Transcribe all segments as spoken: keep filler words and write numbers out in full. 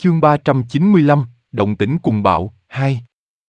Chương ba trăm chín mươi lăm, Động tĩnh cuồng bạo, hai.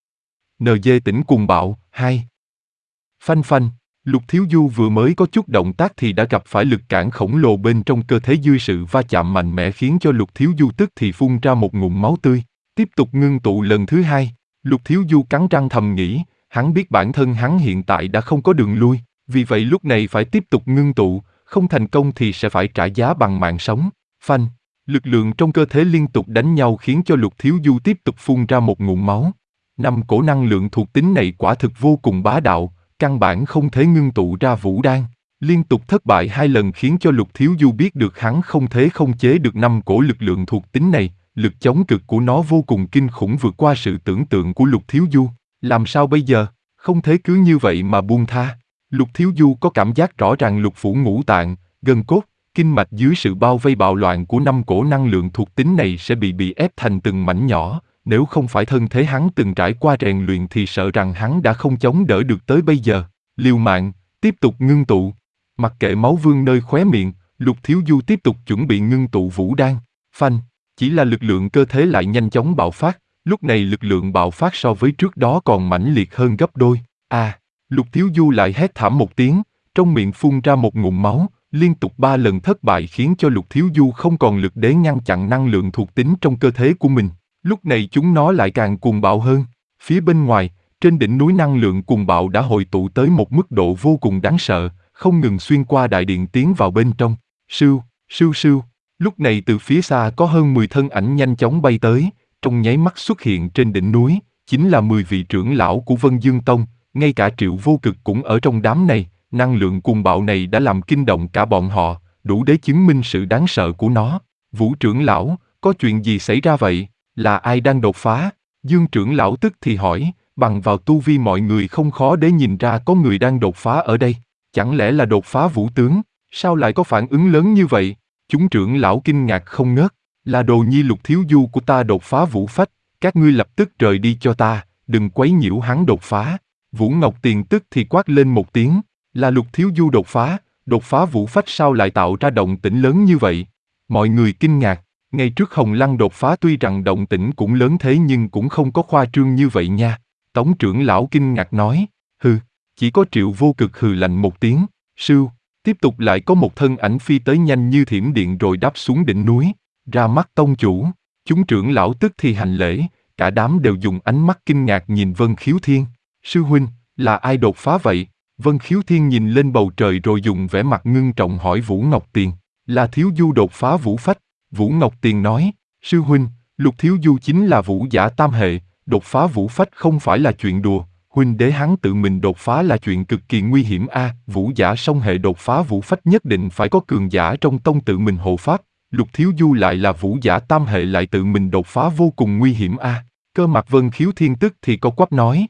en giê tĩnh cuồng bạo, hai. Phanh phanh, Lục Thiếu Du vừa mới có chút động tác thì đã gặp phải lực cản khổng lồ bên trong cơ thể dưới sự va chạm mạnh mẽ khiến cho Lục Thiếu Du tức thì phun ra một ngụm máu tươi. Tiếp tục ngưng tụ lần thứ hai, Lục Thiếu Du cắn răng thầm nghĩ, hắn biết bản thân hắn hiện tại đã không có đường lui, vì vậy lúc này phải tiếp tục ngưng tụ, không thành công thì sẽ phải trả giá bằng mạng sống. Phanh, lực lượng trong cơ thể liên tục đánh nhau khiến cho Lục Thiếu Du tiếp tục phun ra một ngụm máu. Năm cổ năng lượng thuộc tính này quả thực vô cùng bá đạo, căn bản không thể ngưng tụ ra vũ đan. Liên tục thất bại hai lần khiến cho Lục Thiếu Du biết được hắn không thể không chế được năm cổ lực lượng thuộc tính này, lực chống cực của nó vô cùng kinh khủng vượt qua sự tưởng tượng của Lục Thiếu Du. Làm sao bây giờ? Không thể cứ như vậy mà buông tha. Lục Thiếu Du có cảm giác rõ ràng lục phủ ngũ tạng, gân cốt, kinh mạch dưới sự bao vây bạo loạn của năm cổ năng lượng thuộc tính này sẽ bị bị ép thành từng mảnh nhỏ, nếu không phải thân thế hắn từng trải qua rèn luyện thì sợ rằng hắn đã không chống đỡ được tới bây giờ. Liều mạng, tiếp tục ngưng tụ. Mặc kệ máu vương nơi khóe miệng, Lục Thiếu Du tiếp tục chuẩn bị ngưng tụ vũ đan. Phanh, chỉ là lực lượng cơ thể lại nhanh chóng bạo phát, lúc này lực lượng bạo phát so với trước đó còn mãnh liệt hơn gấp đôi. À, Lục Thiếu Du lại hét thảm một tiếng, trong miệng phun ra một ngụm máu. Liên tục ba lần thất bại khiến cho Lục Thiếu Du không còn lực để ngăn chặn năng lượng thuộc tính trong cơ thể của mình. Lúc này chúng nó lại càng cuồng bạo hơn. Phía bên ngoài, trên đỉnh núi năng lượng cuồng bạo đã hội tụ tới một mức độ vô cùng đáng sợ, không ngừng xuyên qua đại điện tiến vào bên trong. Sưu, sưu sưu. Lúc này từ phía xa có hơn mười thân ảnh nhanh chóng bay tới, trong nháy mắt xuất hiện trên đỉnh núi, chính là mười vị trưởng lão của Vân Dương Tông, ngay cả Triệu Vô Cực cũng ở trong đám này. Năng lượng cuồng bạo này đã làm kinh động cả bọn họ, đủ để chứng minh sự đáng sợ của nó. Vũ trưởng lão, có chuyện gì xảy ra vậy? Là ai đang đột phá? Dương trưởng lão tức thì hỏi, bằng vào tu vi mọi người không khó để nhìn ra có người đang đột phá ở đây. Chẳng lẽ là đột phá vũ tướng? Sao lại có phản ứng lớn như vậy? Chúng trưởng lão kinh ngạc không ngớt, là Đồ Nhi Lục Thiếu Du của ta đột phá vũ phách, các ngươi lập tức rời đi cho ta, đừng quấy nhiễu hắn đột phá. Vũ Ngọc Tiền tức thì quát lên một tiếng. Là Lục Thiếu Du đột phá, đột phá vũ phách sao lại tạo ra động tĩnh lớn như vậy? Mọi người kinh ngạc, ngay trước Hồng Lăng đột phá tuy rằng động tĩnh cũng lớn thế nhưng cũng không có khoa trương như vậy nha. Tống trưởng lão kinh ngạc nói, hừ, chỉ có Triệu Vô Cực hừ lạnh một tiếng, sưu, tiếp tục lại có một thân ảnh phi tới nhanh như thiểm điện rồi đáp xuống đỉnh núi, ra mắt tông chủ. Chúng trưởng lão tức thì hành lễ, cả đám đều dùng ánh mắt kinh ngạc nhìn Vân Khiếu Thiên. Sư huynh, là ai đột phá vậy? Vân Khiếu Thiên nhìn lên bầu trời rồi dùng vẻ mặt ngưng trọng hỏi Vũ Ngọc Tiền, là Thiếu Du đột phá vũ phách. Vũ Ngọc Tiền nói, sư huynh, Lục Thiếu Du chính là vũ giả tam hệ, đột phá vũ phách không phải là chuyện đùa, huynh đế hắn tự mình đột phá là chuyện cực kỳ nguy hiểm a. À, vũ giả song hệ đột phá vũ phách nhất định phải có cường giả trong tông tự mình hộ pháp, Lục Thiếu Du lại là vũ giả tam hệ lại tự mình đột phá vô cùng nguy hiểm a. À, cơ mặt Vân Khiếu Thiên tức thì có quắp nói,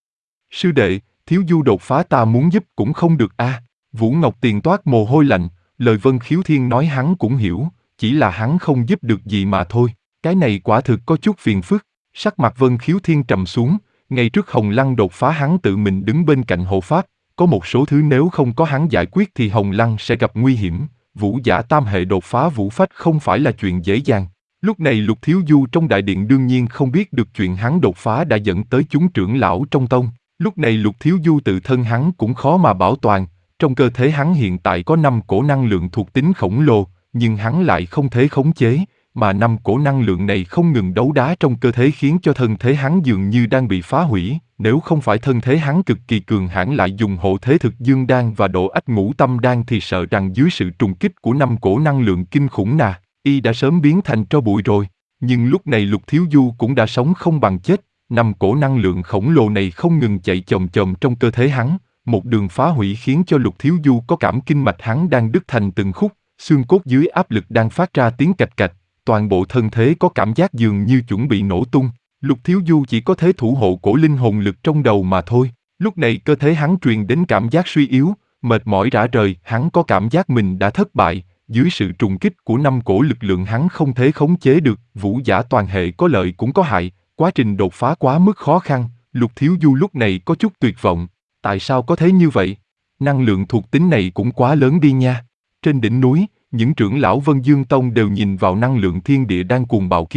sư đệ, Thiếu Du đột phá ta muốn giúp cũng không được a. À. Vũ Ngọc Tiền toát mồ hôi lạnh, lời Vân Khiếu Thiên nói hắn cũng hiểu, chỉ là hắn không giúp được gì mà thôi. Cái này quả thực có chút phiền phức. Sắc mặt Vân Khiếu Thiên trầm xuống, ngay trước Hồng Lăng đột phá hắn tự mình đứng bên cạnh hộ pháp, có một số thứ nếu không có hắn giải quyết thì Hồng Lăng sẽ gặp nguy hiểm. Vũ giả tam hệ đột phá vũ phách không phải là chuyện dễ dàng. Lúc này Lục Thiếu Du trong đại điện đương nhiên không biết được chuyện hắn đột phá đã dẫn tới chúng trưởng lão trong tông. Lúc này Lục Thiếu Du tự thân hắn cũng khó mà bảo toàn, trong cơ thể hắn hiện tại có năm cổ năng lượng thuộc tính khổng lồ, nhưng hắn lại không thể khống chế, mà năm cổ năng lượng này không ngừng đấu đá trong cơ thể khiến cho thân thể hắn dường như đang bị phá hủy, nếu không phải thân thế hắn cực kỳ cường hãn lại dùng hộ thế thực dương đan và độ ách ngũ tâm đan thì sợ rằng dưới sự trùng kích của năm cổ năng lượng kinh khủng nà, y đã sớm biến thành tro bụi rồi. Nhưng lúc này Lục Thiếu Du cũng đã sống không bằng chết. Năm cổ năng lượng khổng lồ này không ngừng chạy chồm chồm trong cơ thể hắn, một đường phá hủy khiến cho Lục Thiếu Du có cảm kinh mạch hắn đang đứt thành từng khúc, xương cốt dưới áp lực đang phát ra tiếng cạch cạch, toàn bộ thân thể có cảm giác dường như chuẩn bị nổ tung. Lục Thiếu Du chỉ có thể thủ hộ cổ linh hồn lực trong đầu mà thôi. Lúc này cơ thể hắn truyền đến cảm giác suy yếu, mệt mỏi rã rời, hắn có cảm giác mình đã thất bại. Dưới sự trùng kích của năm cổ lực lượng hắn không thể khống chế được, vũ giả toàn hệ có lợi cũng có hại. Quá trình đột phá quá mức khó khăn, Lục Thiếu Du lúc này có chút tuyệt vọng. Tại sao có thế như vậy? Năng lượng thuộc tính này cũng quá lớn đi nha. Trên đỉnh núi, những trưởng lão Vân Dương Tông đều nhìn vào năng lượng thiên địa đang cuồng bạo kia,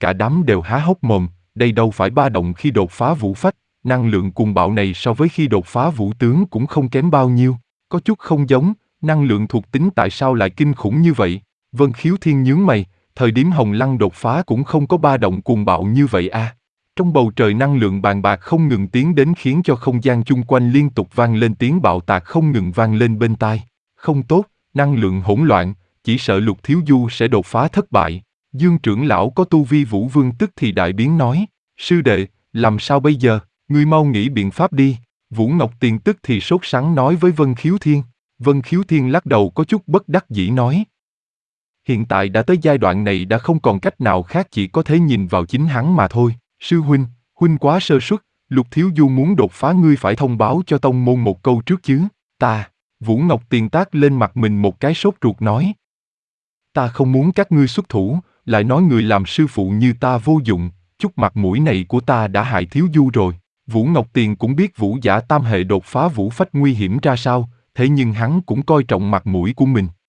cả đám đều há hốc mồm, đây đâu phải ba động khi đột phá vũ phách, năng lượng cuồng bạo này so với khi đột phá vũ tướng cũng không kém bao nhiêu, có chút không giống, năng lượng thuộc tính tại sao lại kinh khủng như vậy? Vân Khiếu Thiên nhướng mày, thời điểm Hồng Lăng đột phá cũng không có ba động cuồng bạo như vậy à. Trong bầu trời năng lượng bàn bạc không ngừng tiến đến khiến cho không gian chung quanh liên tục vang lên tiếng bạo tạc không ngừng vang lên bên tai. Không tốt, năng lượng hỗn loạn, chỉ sợ Lục Thiếu Du sẽ đột phá thất bại. Dương trưởng lão có tu vi Vũ Vương tức thì đại biến nói, sư đệ, làm sao bây giờ, ngươi mau nghĩ biện pháp đi. Vũ Ngọc Tiền tức thì sốt sắng nói với Vân Khiếu Thiên. Vân Khiếu Thiên lắc đầu có chút bất đắc dĩ nói. Hiện tại đã tới giai đoạn này đã không còn cách nào khác chỉ có thể nhìn vào chính hắn mà thôi. Sư huynh, huynh quá sơ suất, Lục Thiếu Du muốn đột phá ngươi phải thông báo cho tông môn một câu trước chứ. Ta, Vũ Ngọc Tiền tát lên mặt mình một cái sốt ruột nói. Ta không muốn các ngươi xuất thủ, lại nói người làm sư phụ như ta vô dụng, chút mặt mũi này của ta đã hại Thiếu Du rồi. Vũ Ngọc Tiền cũng biết Vũ Giả tam hệ đột phá vũ phách nguy hiểm ra sao, thế nhưng hắn cũng coi trọng mặt mũi của mình.